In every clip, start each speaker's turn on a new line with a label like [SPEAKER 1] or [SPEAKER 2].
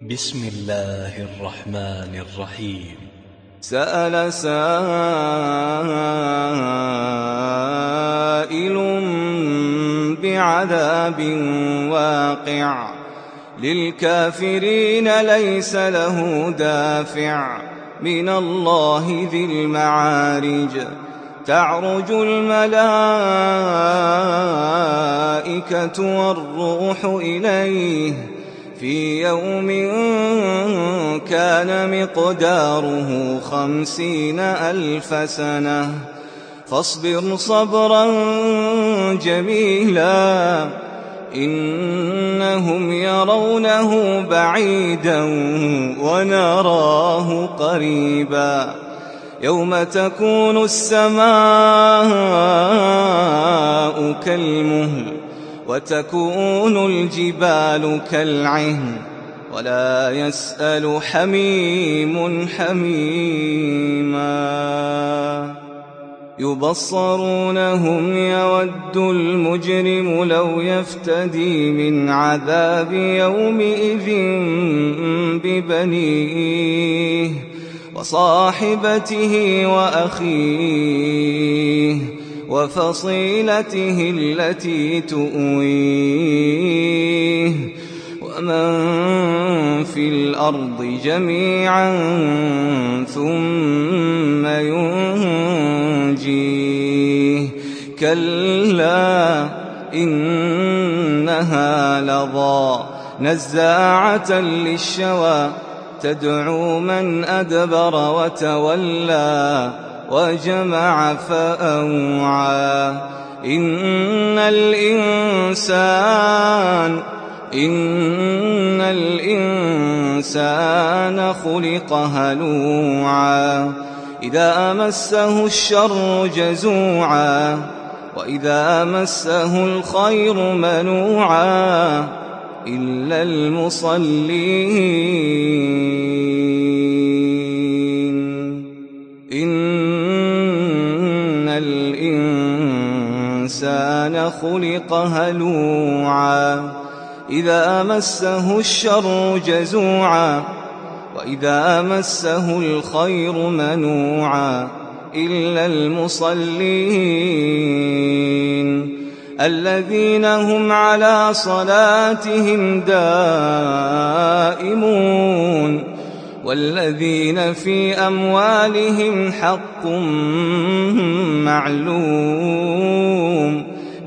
[SPEAKER 1] بسم الله الرحمن الرحيم.
[SPEAKER 2] سأل سائل بعذاب واقع للكافرين ليس له دافع من الله ذي المعارج. تعرج الملائكة والروح إليه في يوم كان مقداره 50,000 سنة فاصبر صبرا جميلا إنهم يرونه بعيدا ونراه قريبا. يوم تكون السماء كالمهل وتكون الجبال كالعهن ولا يسأل حميم حميما. يبصرونهم يود المجرم لو يفتدي من عذاب يومئذ ببنيه وصاحبته وأخيه وفصيلته التي تؤويه ومن في الأرض جميعا ثم ينجيه. كلا إنها لظى نزاعة للشوى تدعو من أدبر وتولى وجمع فأوعى. إن الإنسان خلق هلوعا إذا مسه الشر جزوعا وإذا مسه الخير منوعا إلا المصلين. إن الإنسان خلق هلوعا إذا مسه الشر جزوعا وإذا مسه الخير منوعا إلا المصلين الذين هم على صلاتهم دائمون والذين في أموالهم حق معلوم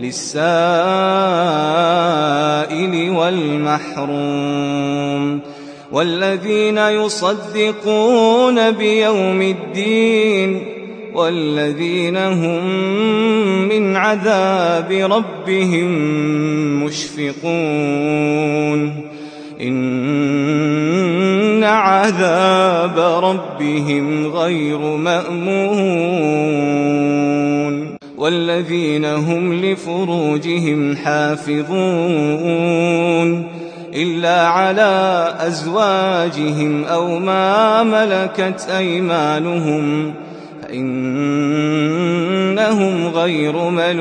[SPEAKER 2] للسائل والمحروم والذين يصدقون بيوم الدين والذين هم من عذاب ربهم مشفقون. إن عذاب ربهم غير مأمون والذين هم لفروجهم حافظون إلا على أزواجهم أو ما ملكت أيمانهم فإنهم غير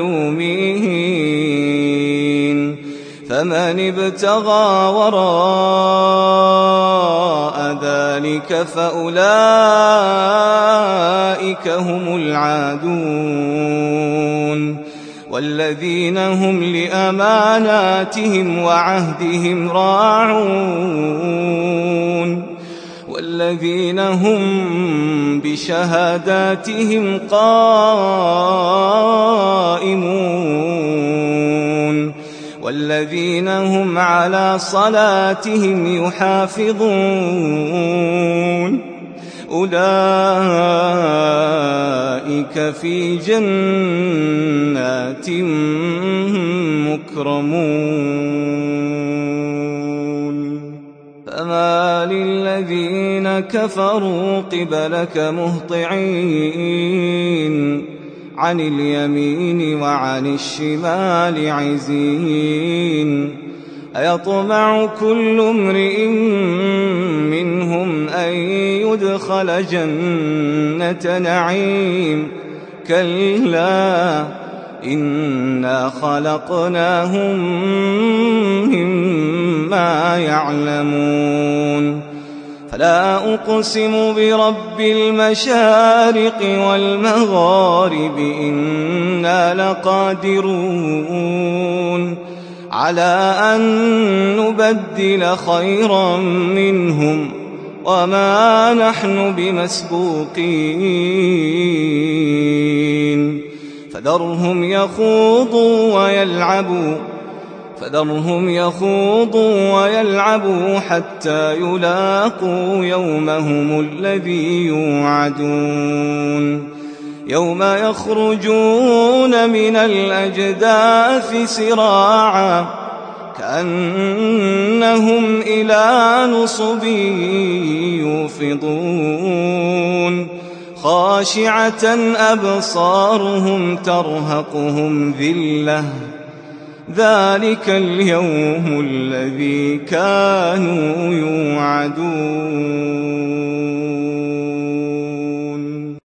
[SPEAKER 2] ملومين. فمن ابتغى وراء ذلك فأولئك هم العادون والذين هم لأماناتهم وعهدهم راعون والذين هم بشهاداتهم قائمون والذين هم على صلاتهم يحافظون أولئك في جنات مكرمون. فما للذين كفروا قبلك مهطعين عن اليمين وعن الشمال عزين. أيطمع كل امرئ منهم أن يدخل جنة نعيم كلا إنا خلقناهم مما يعلمون فلا أقسم برب المشارق والمغارب إنا لقادرون على أن نبدل خيرا منهم وما نحن بمسبوقين فذرهم يخوضوا ويلعبوا حتى يلاقوا يومهم الذي يوعدون يوم يخرجون من الأجداث سراعا كأنهم إلى نصب يوفضون خاشعة أبصارهم ترهقهم ذلة ذلك اليوم الذي كانوا يوعدون